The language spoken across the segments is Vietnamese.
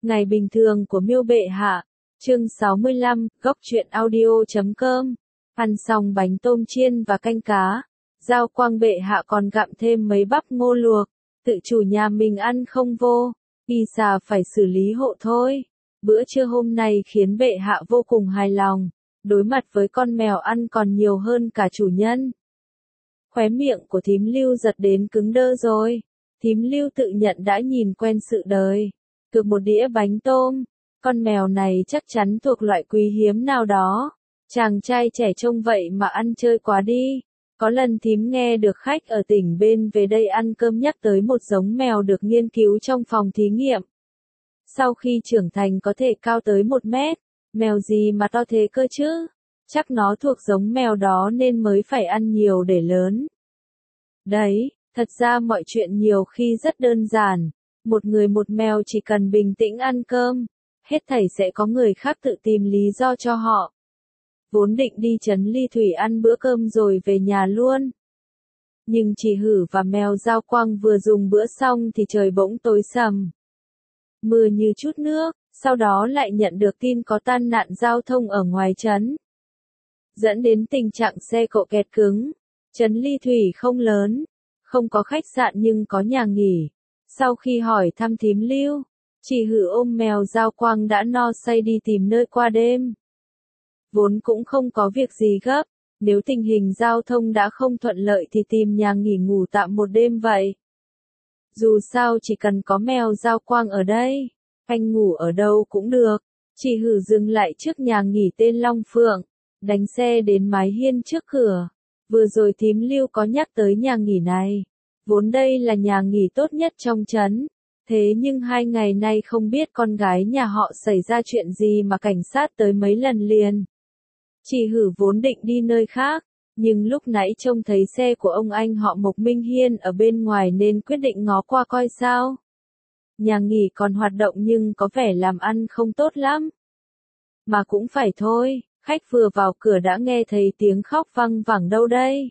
Ngày bình thường của Miêu bệ hạ. Chương 65, góc truyện audio.com. Ăn xong bánh tôm chiên và canh cá, Giao Quang bệ hạ còn gặm thêm mấy bắp ngô luộc, tự chủ nhà mình ăn không vô, y xà phải xử lý hộ thôi. Bữa trưa hôm nay khiến bệ hạ vô cùng hài lòng, đối mặt với con mèo ăn còn nhiều hơn cả chủ nhân. Khóe miệng của thím Lưu giật đến cứng đơ rồi, thím Lưu tự nhận đã nhìn quen sự đời. Cược một đĩa bánh tôm, con mèo này chắc chắn thuộc loại quý hiếm nào đó. Chàng trai trẻ trông vậy mà ăn chơi quá đi. Có lần thím nghe được khách ở tỉnh bên về đây ăn cơm nhắc tới một giống mèo được nghiên cứu trong phòng thí nghiệm. Sau khi trưởng thành có thể cao tới 1 mét, mèo gì mà to thế cơ chứ? Chắc nó thuộc giống mèo đó nên mới phải ăn nhiều để lớn. Đấy, thật ra mọi chuyện nhiều khi rất đơn giản. Một người một mèo chỉ cần bình tĩnh ăn cơm, hết thảy sẽ có người khác tự tìm lý do cho họ. Vốn định đi trấn Ly Thủy ăn bữa cơm rồi về nhà luôn. Nhưng chị Hử và mèo Giao Quang vừa dùng bữa xong thì trời bỗng tối sầm. Mưa như chút nước, sau đó lại nhận được tin có tai nạn giao thông ở ngoài trấn. Dẫn đến tình trạng xe cộ kẹt cứng. Trấn Ly Thủy không lớn, không có khách sạn nhưng có nhà nghỉ. Sau khi hỏi thăm thím Lưu, chị Hử ôm mèo Giao Quang đã no say đi tìm nơi qua đêm. Vốn cũng không có việc gì gấp, nếu tình hình giao thông đã không thuận lợi thì tìm nhà nghỉ ngủ tạm một đêm vậy. Dù sao chỉ cần có mèo Giao Quang ở đây, anh ngủ ở đâu cũng được. Chị Hử dừng lại trước nhà nghỉ tên Long Phượng, đánh xe đến mái hiên trước cửa. Vừa rồi thím Lưu có nhắc tới nhà nghỉ này. Vốn đây là nhà nghỉ tốt nhất trong trấn. Thế nhưng 2 ngày nay không biết con gái nhà họ xảy ra chuyện gì mà cảnh sát tới mấy lần liền. Chị Hử vốn định đi nơi khác, nhưng lúc nãy trông thấy xe của ông anh họ Mộc Minh Hiên ở bên ngoài nên quyết định ngó qua coi sao. Nhà nghỉ còn hoạt động nhưng có vẻ làm ăn không tốt lắm. Mà cũng phải thôi, khách vừa vào cửa đã nghe thấy tiếng khóc văng vẳng đâu đây.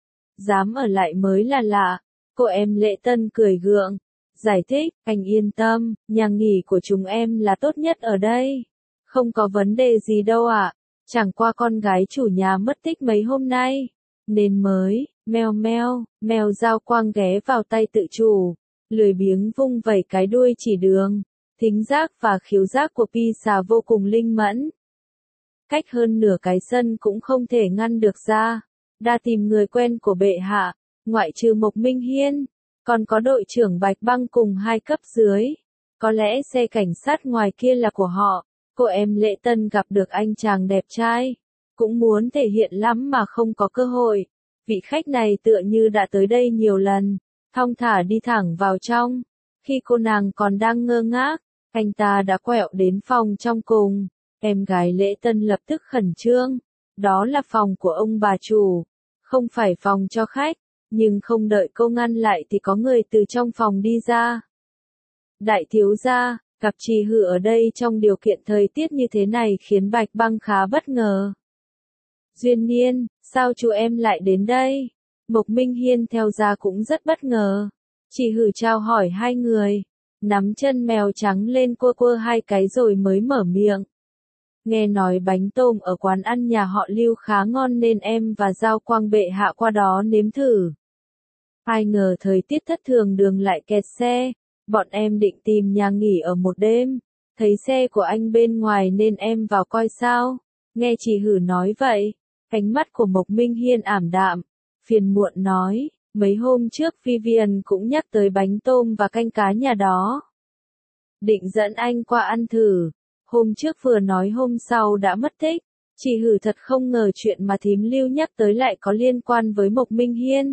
Dám ở lại mới là lạ. Cô em Lệ Tân cười gượng, giải thích, anh yên tâm, nhà nghỉ của chúng em là tốt nhất ở đây. Không có vấn đề gì đâu ạ, chẳng qua con gái chủ nhà mất tích mấy hôm nay, nên mới, meo meo, mèo Giao Quang ghé vào tay tự chủ, lười biếng vung vẩy cái đuôi chỉ đường. Thính giác và khiếu giác của Pi xà vô cùng linh mẫn. Cách hơn nửa cái sân cũng không thể ngăn được ra. Đa tìm người quen của bệ hạ, ngoại trừ Mộc Minh Hiên, còn có đội trưởng Bạch Băng cùng 2 cấp dưới. Có lẽ xe cảnh sát ngoài kia là của họ. Cô em Lệ Tân gặp được anh chàng đẹp trai, cũng muốn thể hiện lắm mà không có cơ hội. Vị khách này tựa như đã tới đây nhiều lần, thong thả đi thẳng vào trong. Khi cô nàng còn đang ngơ ngác, anh ta đã quẹo đến phòng trong cùng. Em gái Lệ Tân lập tức khẩn trương. Đó là phòng của ông bà chủ, không phải phòng cho khách. Nhưng không đợi cô ngăn lại thì có người từ trong phòng đi ra. Đại thiếu gia, gặp chị Hử ở đây trong điều kiện thời tiết như thế này khiến Bạch Băng khá bất ngờ. Duyên Niên, sao chú em lại đến đây? Mộc Minh Hiên theo ra cũng rất bất ngờ. Chị Hử chào hỏi 2 người, nắm chân mèo trắng lên quơ quơ 2 cái rồi mới mở miệng. Nghe nói bánh tôm ở quán ăn nhà họ Lưu khá ngon nên em và Giao Quang bệ hạ qua đó nếm thử. Ai ngờ thời tiết thất thường đường lại kẹt xe, bọn em định tìm nhà nghỉ ở một đêm, thấy xe của anh bên ngoài nên em vào coi sao. Nghe chị Hử nói vậy, ánh mắt của Mộc Minh Hiên ảm đạm, phiền muộn nói, mấy hôm trước Vivian cũng nhắc tới bánh tôm và canh cá nhà đó. Định dẫn anh qua ăn thử, hôm trước vừa nói hôm sau đã mất tích. Chị Hử thật không ngờ chuyện mà thím Lưu nhắc tới lại có liên quan với Mộc Minh Hiên.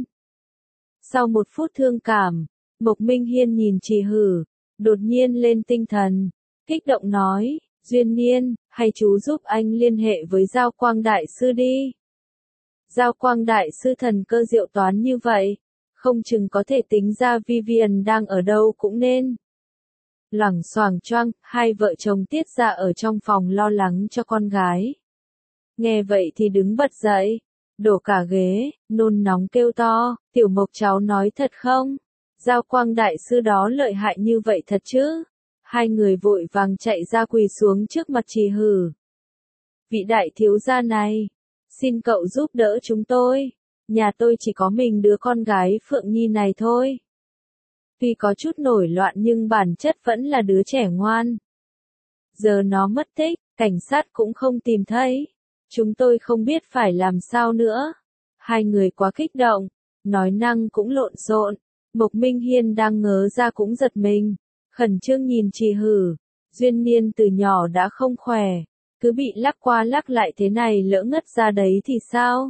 Sau 1 phút thương cảm, Mộc Minh Hiên nhìn chị Hử, đột nhiên lên tinh thần, kích động nói, Duyên Niên, hay chú giúp anh liên hệ với Giao Quang Đại Sư đi. Giao Quang Đại Sư thần cơ diệu toán như vậy, không chừng có thể tính ra Vivian đang ở đâu cũng nên. Loảng xoảng choang, 2 vợ chồng Tiết Dạ ở trong phòng lo lắng cho con gái. Nghe vậy thì đứng bật dậy, đổ cả ghế, nôn nóng kêu to, Tiểu Mộc cháu nói thật không? Giao Quang Đại Sư đó lợi hại như vậy thật chứ? Hai người vội vàng chạy ra quỳ xuống trước mặt Trì Hử. Vị đại thiếu gia này, xin cậu giúp đỡ chúng tôi. Nhà tôi chỉ có mình đứa con gái Phượng Nhi này thôi. Tuy có chút nổi loạn nhưng bản chất vẫn là đứa trẻ ngoan. Giờ nó mất tích, cảnh sát cũng không tìm thấy. Chúng tôi không biết phải làm sao nữa. Hai người quá kích động, nói năng cũng lộn xộn. Mộc Minh Hiên đang ngớ ra cũng giật mình, khẩn trương nhìn Trì Hử. Duyên Niên từ nhỏ đã không khỏe, cứ bị lắc qua lắc lại thế này lỡ ngất ra đấy thì sao?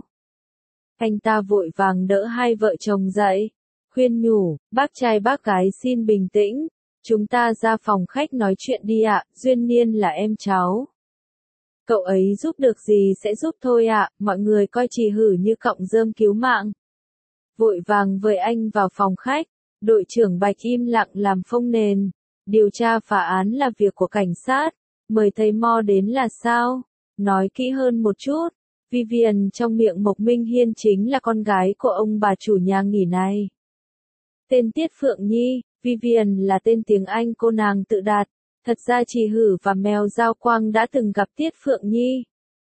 Anh ta vội vàng đỡ hai vợ chồng dậy, khuyên nhủ, bác trai bác gái xin bình tĩnh, chúng ta ra phòng khách nói chuyện đi ạ, Duyên Niên là em cháu. Cậu ấy giúp được gì sẽ giúp thôi ạ, mọi người coi Trì Hử như cọng rơm cứu mạng. Vội vàng với anh vào phòng khách, đội trưởng Bạch im lặng làm phông nền. Điều tra phá án là việc của cảnh sát, mời thầy Mo đến là sao? Nói kỹ hơn một chút, Vivian trong miệng Mộc Minh Hiên chính là con gái của ông bà chủ nhà nghỉ này. Tên Tiết Phượng Nhi, Vivian là tên tiếng Anh cô nàng tự đặt, thật ra Trì Hử và Mèo Giao Quang đã từng gặp Tiết Phượng Nhi.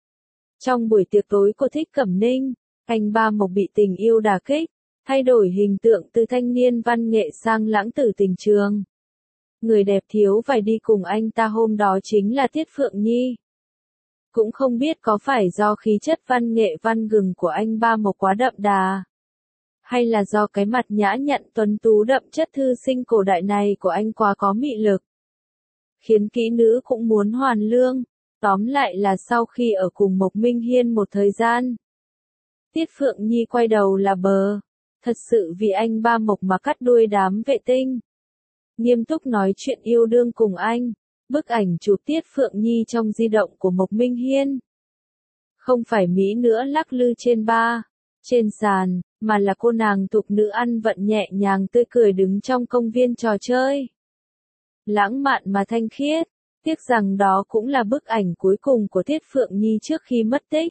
Trong buổi tiệc tối cô Thích Cẩm Ninh, anh Ba Mộc bị tình yêu đả kích, thay đổi hình tượng từ thanh niên văn nghệ sang lãng tử tình trường. Người đẹp thiếu phải đi cùng anh ta hôm đó chính là Tiết Phượng Nhi. Cũng không biết có phải do khí chất văn nghệ văn gừng của anh Ba Mộc quá đậm đà, hay là do cái mặt nhã nhặn tuấn tú đậm chất thư sinh cổ đại này của anh quá có mị lực, khiến kỹ nữ cũng muốn hoàn lương. Tóm lại là sau khi ở cùng Mộc Minh Hiên một thời gian, Tiết Phượng Nhi quay đầu là bờ, thật sự vì anh Ba Mộc mà cắt đuôi đám vệ tinh. Nghiêm túc nói chuyện yêu đương cùng anh, bức ảnh chụp Tiết Phượng Nhi trong di động của Mộc Minh Hiên. Không phải mỹ nữa lắc lư trên bar, trên sàn, mà là cô nàng tục nữ ăn vận nhẹ nhàng tươi cười đứng trong công viên trò chơi. Lãng mạn mà thanh khiết, tiếc rằng đó cũng là bức ảnh cuối cùng của Tiết Phượng Nhi trước khi mất tích.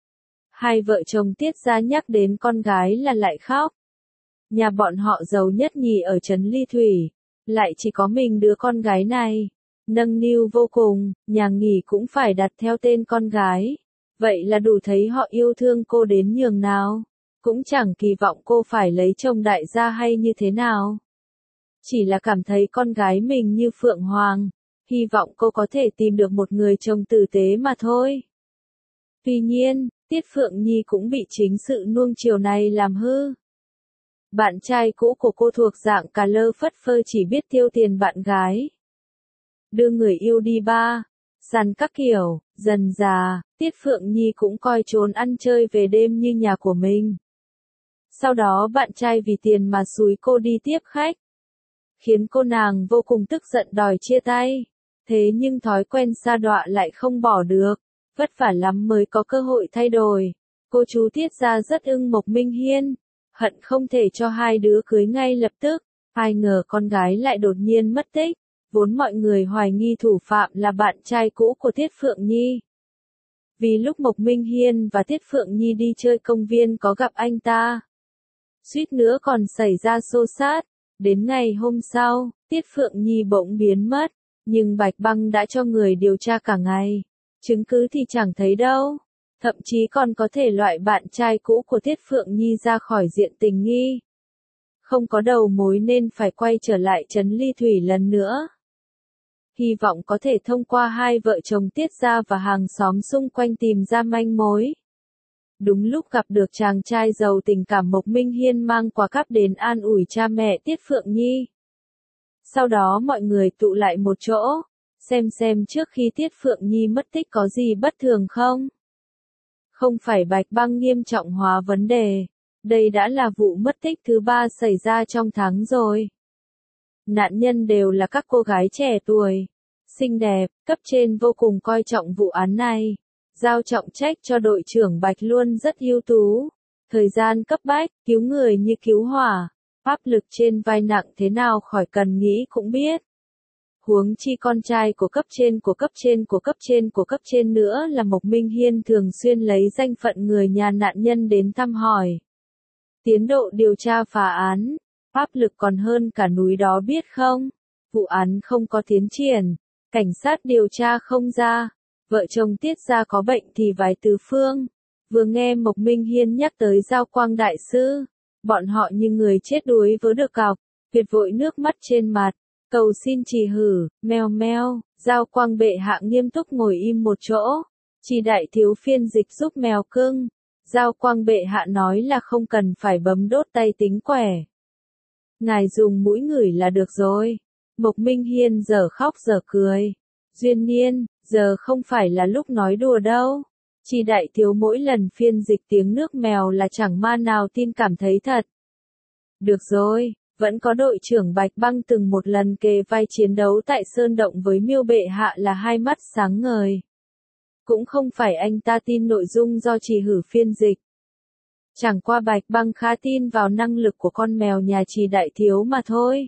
Hai vợ chồng Tiết gia nhắc đến con gái là lại khóc. Nhà bọn họ giàu nhất nhì ở trấn Ly Thủy, lại chỉ có mình đứa con gái này. Nâng niu vô cùng, nhà nghỉ cũng phải đặt theo tên con gái. Vậy là đủ thấy họ yêu thương cô đến nhường nào. Cũng chẳng kỳ vọng cô phải lấy chồng đại gia hay như thế nào. Chỉ là cảm thấy con gái mình như Phượng Hoàng, hy vọng cô có thể tìm được một người chồng tử tế mà thôi. Tuy nhiên, Tiết Phượng Nhi cũng bị chính sự nuông chiều này làm hư. Bạn trai cũ của cô thuộc dạng cà lơ phất phơ chỉ biết tiêu tiền bạn gái. Đưa người yêu đi bar, săn các kiểu, dần dà, Tiết Phượng Nhi cũng coi trốn ăn chơi về đêm như nhà của mình. Sau đó bạn trai vì tiền mà xúi cô đi tiếp khách, khiến cô nàng vô cùng tức giận đòi chia tay. Thế nhưng thói quen sa đọa lại không bỏ được, vất vả lắm mới có cơ hội thay đổi. Cô chú Tiết gia rất ưng Mộc Minh Hiên, hận không thể cho hai đứa cưới ngay lập tức. Ai ngờ con gái lại đột nhiên mất tích, vốn mọi người hoài nghi thủ phạm là bạn trai cũ của Tiết Phượng Nhi. Vì lúc Mộc Minh Hiên và Tiết Phượng Nhi đi chơi công viên có gặp anh ta, suýt nữa còn xảy ra xô xát. Đến ngày hôm sau, Tiết Phượng Nhi bỗng biến mất, nhưng Bạch Băng đã cho người điều tra cả ngày. Chứng cứ thì chẳng thấy đâu, thậm chí còn có thể loại bạn trai cũ của Tiết Phượng Nhi ra khỏi diện tình nghi. Không có đầu mối nên phải quay trở lại trấn Ly Thủy lần nữa. Hy vọng có thể thông qua hai vợ chồng Tiết gia và hàng xóm xung quanh tìm ra manh mối. Đúng lúc gặp được chàng trai giàu tình cảm Mộc Minh Hiên mang quà cáp đến an ủi cha mẹ Tiết Phượng Nhi. Sau đó mọi người tụ lại một chỗ, xem trước khi Tiết Phượng Nhi mất tích có gì bất thường không. Không phải Bạch Băng nghiêm trọng hóa vấn đề, đây đã là vụ mất tích thứ 3 xảy ra trong tháng rồi. Nạn nhân đều là các cô gái trẻ tuổi, xinh đẹp, cấp trên vô cùng coi trọng vụ án này. Giao trọng trách cho đội trưởng Bạch luôn rất ưu tú. Thời gian cấp bách, cứu người như cứu hỏa. Áp lực trên vai nặng thế nào khỏi cần nghĩ cũng biết. Huống chi con trai của cấp trên của cấp trên của cấp trên của cấp trên nữa là Mộc Minh Hiên thường xuyên lấy danh phận người nhà nạn nhân đến thăm hỏi. Tiến độ điều tra phá án, áp lực còn hơn cả núi đó biết không? Vụ án không có tiến triển, cảnh sát điều tra không ra, vợ chồng Tiết gia có bệnh thì vái tứ phương. Vừa nghe Mộc Minh Hiên nhắc tới Giao Quang đại sư, bọn họ như người chết đuối vớ được cọc, Việt vội nước mắt trên mặt, cầu xin trì hử, meo meo. Giao Quang bệ hạ nghiêm túc ngồi im một chỗ, Trì đại thiếu phiên dịch giúp mèo cưng. Giao Quang bệ hạ nói là không cần phải bấm đốt tay tính quẻ. Ngài dùng mũi ngửi là được rồi. Mộc Minh Hiên giờ khóc giờ cười. Duyên Niên, giờ không phải là lúc nói đùa đâu. Trì đại thiếu mỗi lần phiên dịch tiếng nước mèo là chẳng ma nào tin cảm thấy thật. Được rồi, vẫn có đội trưởng Bạch Băng từng một lần kề vai chiến đấu tại Sơn Động với Miêu bệ hạ là hai mắt sáng ngời. Cũng không phải anh ta tin nội dung do Trì hử phiên dịch. Chẳng qua Bạch Băng khá tin vào năng lực của con mèo nhà Trì đại thiếu mà thôi.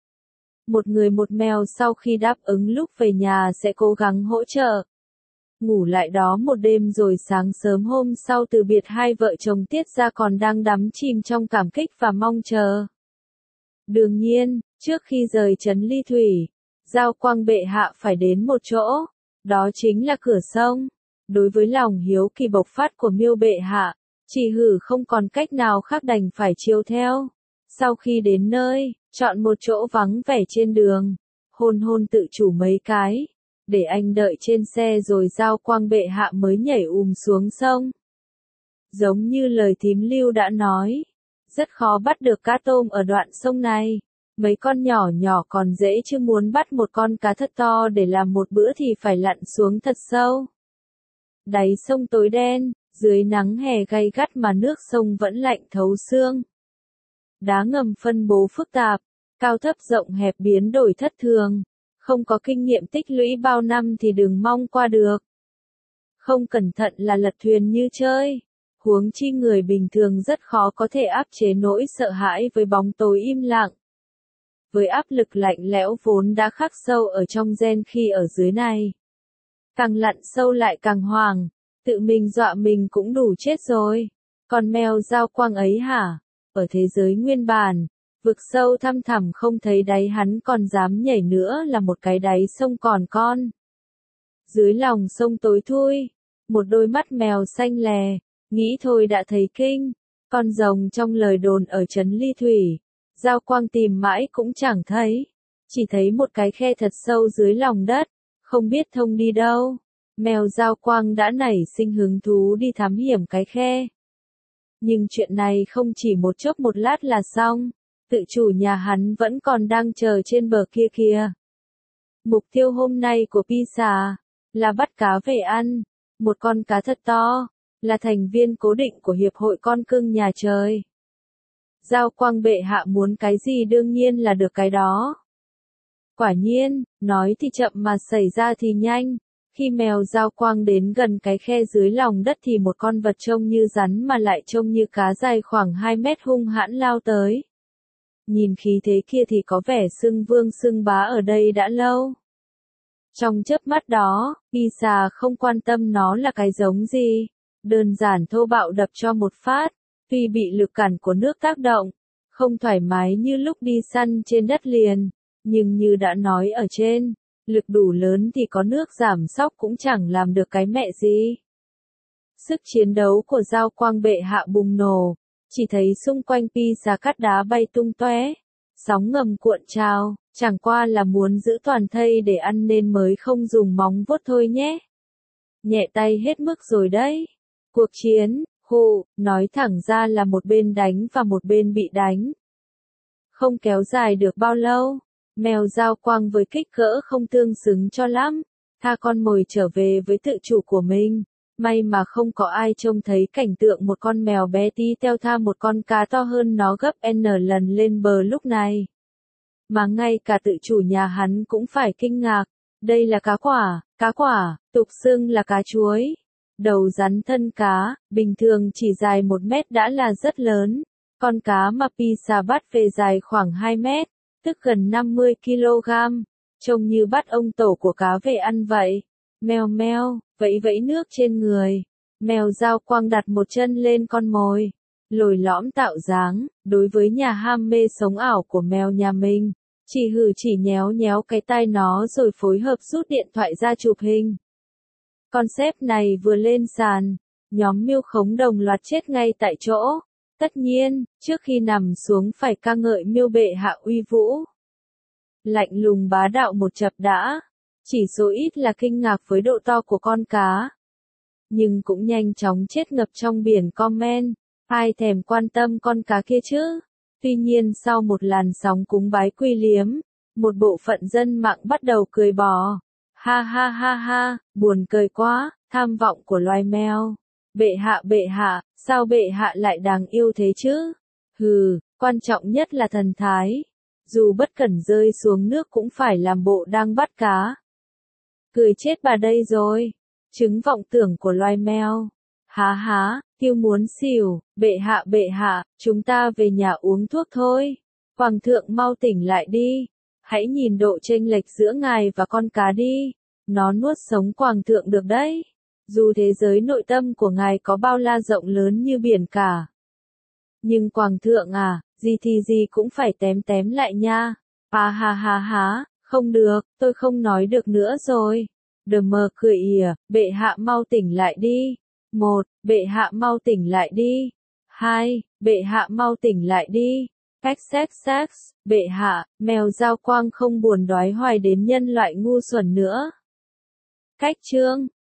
Một người một mèo sau khi đáp ứng lúc về nhà sẽ cố gắng hỗ trợ. Ngủ lại đó một đêm rồi sáng sớm hôm sau từ biệt hai vợ chồng Tiết gia còn đang đắm chìm trong cảm kích và mong chờ. Đương nhiên, trước khi rời trấn Ly Thủy, Giao Quang bệ hạ phải đến một chỗ, đó chính là cửa sông. Đối với lòng hiếu kỳ bộc phát của Miêu bệ hạ, Trì hử không còn cách nào khác đành phải chiếu theo. Sau khi đến nơi, chọn một chỗ vắng vẻ trên đường, hôn hôn tự chủ mấy cái, để anh đợi trên xe rồi Giao Quang bệ hạ mới nhảy xuống sông. Giống như lời thím Lưu đã nói, rất khó bắt được cá tôm ở đoạn sông này. Mấy con nhỏ nhỏ còn dễ chứ muốn bắt một con cá thật to để làm một bữa thì phải lặn xuống thật sâu. Đáy sông tối đen, dưới nắng hè gay gắt mà nước sông vẫn lạnh thấu xương. Đá ngầm phân bố phức tạp, cao thấp rộng hẹp biến đổi thất thường. Không có kinh nghiệm tích lũy bao năm thì đừng mong qua được. Không cẩn thận là lật thuyền như chơi. Huống chi người bình thường rất khó có thể áp chế nỗi sợ hãi với bóng tối im lặng. Với áp lực lạnh lẽo vốn đã khắc sâu ở trong gen khi ở dưới này. Càng lặn sâu lại càng hoảng, tự mình dọa mình cũng đủ chết rồi. Còn mèo Giao Quang ấy hả? Ở thế giới nguyên bản, vực sâu thăm thẳm không thấy đáy hắn còn dám nhảy nữa là một cái đáy sông còn con. Dưới lòng sông tối thui, một đôi mắt mèo xanh lè, nghĩ thôi đã thấy kinh. Con rồng trong lời đồn ở trấn Ly Thủy, Giao Quang tìm mãi cũng chẳng thấy. Chỉ thấy một cái khe thật sâu dưới lòng đất, không biết thông đi đâu. Mèo Giao Quang đã nảy sinh hứng thú đi thám hiểm cái khe. Nhưng chuyện này không chỉ một chốc một lát là xong. Tự chủ nhà hắn vẫn còn đang chờ trên bờ kia kìa. Mục tiêu hôm nay của Pisa là bắt cá về ăn. Một con cá thật to, là thành viên cố định của Hiệp hội Con Cưng Nhà Trời. Giao Quang bệ hạ muốn cái gì đương nhiên là được cái đó. Quả nhiên, nói thì chậm mà xảy ra thì nhanh. Khi mèo Giao Quang đến gần cái khe dưới lòng đất thì một con vật trông như rắn mà lại trông như cá dài khoảng 2 mét hung hãn lao tới. Nhìn khí thế kia thì có vẻ xưng vương xưng bá ở đây đã lâu. Trong chớp mắt đó, Pisa không quan tâm nó là cái giống gì. Đơn giản thô bạo đập cho một phát. Tuy bị lực cản của nước tác động, không thoải mái như lúc đi săn trên đất liền. Nhưng như đã nói ở trên, lực đủ lớn thì có nước giảm sóc cũng chẳng làm được cái mẹ gì. Sức chiến đấu của Giao Quang bệ hạ bùng nổ. Chỉ thấy xung quanh Pisa cát đá bay tung tóe, sóng ngầm cuộn trào, chẳng qua là muốn giữ toàn thây để ăn nên mới không dùng móng vuốt thôi nhé. Nhẹ tay hết mức rồi đấy. Cuộc chiến, nói thẳng ra là một bên đánh và một bên bị đánh. Không kéo dài được bao lâu, mèo Giao Quang với kích cỡ không tương xứng cho lắm, tha con mồi trở về với tự chủ của mình. May mà không có ai trông thấy cảnh tượng một con mèo bé tí teo tha một con cá to hơn nó gấp N lần lên bờ lúc này. Mà ngay cả tự chủ nhà hắn cũng phải kinh ngạc. Đây là cá quả, tục xưng là cá chuối. Đầu rắn thân cá, bình thường chỉ dài 1 mét đã là rất lớn. Con cá mà Pisa bắt về dài khoảng 2 mét, tức gần 50 kg. Trông như bắt ông tổ của cá về ăn vậy. Meo meo, vẫy vẫy nước trên người. Mèo Giao Quang đặt một chân lên con mồi. Lồi lõm tạo dáng, đối với nhà ham mê sống ảo của mèo nhà mình. Chỉ hừ chỉ nhéo nhéo cái tai nó rồi phối hợp rút điện thoại ra chụp hình. Concept này vừa lên sàn, nhóm mưu khống đồng loạt chết ngay tại chỗ. Tất nhiên, trước khi nằm xuống phải ca ngợi Miêu bệ hạ uy vũ. Lạnh lùng bá đạo một chập đã. Chỉ số ít là kinh ngạc với độ to của con cá. Nhưng cũng nhanh chóng chết ngập trong biển comment. Ai thèm quan tâm con cá kia chứ? Tuy nhiên sau một làn sóng cúng bái quy liếm, một bộ phận dân mạng bắt đầu cười bò. Ha ha ha ha, buồn cười quá, tham vọng của loài mèo. Bệ hạ, sao bệ hạ lại đáng yêu thế chứ? Hừ, quan trọng nhất là thần thái. Dù bất cẩn rơi xuống nước cũng phải làm bộ đang bắt cá. Cười chết bà đây rồi. Chứng vọng tưởng của loài mèo. Há há, Tiêu muốn xỉu, bệ hạ, chúng ta về nhà uống thuốc thôi. Hoàng thượng mau tỉnh lại đi. Hãy nhìn độ chênh lệch giữa ngài và con cá đi. Nó nuốt sống hoàng thượng được đấy. Dù thế giới nội tâm của ngài có bao la rộng lớn như biển cả. Nhưng hoàng thượng à, gì thì gì cũng phải tém tém lại nha. À ha ha ha, không được, tôi không nói được nữa rồi. Đờ mờ cười ỉa, bệ hạ mau tỉnh lại đi. 1. Bệ hạ mau tỉnh lại đi. 2. Bệ hạ mau tỉnh lại đi. XXX, bệ hạ, mèo Giao Quang không buồn đói hoài đến nhân loại ngu xuẩn nữa. Cách chương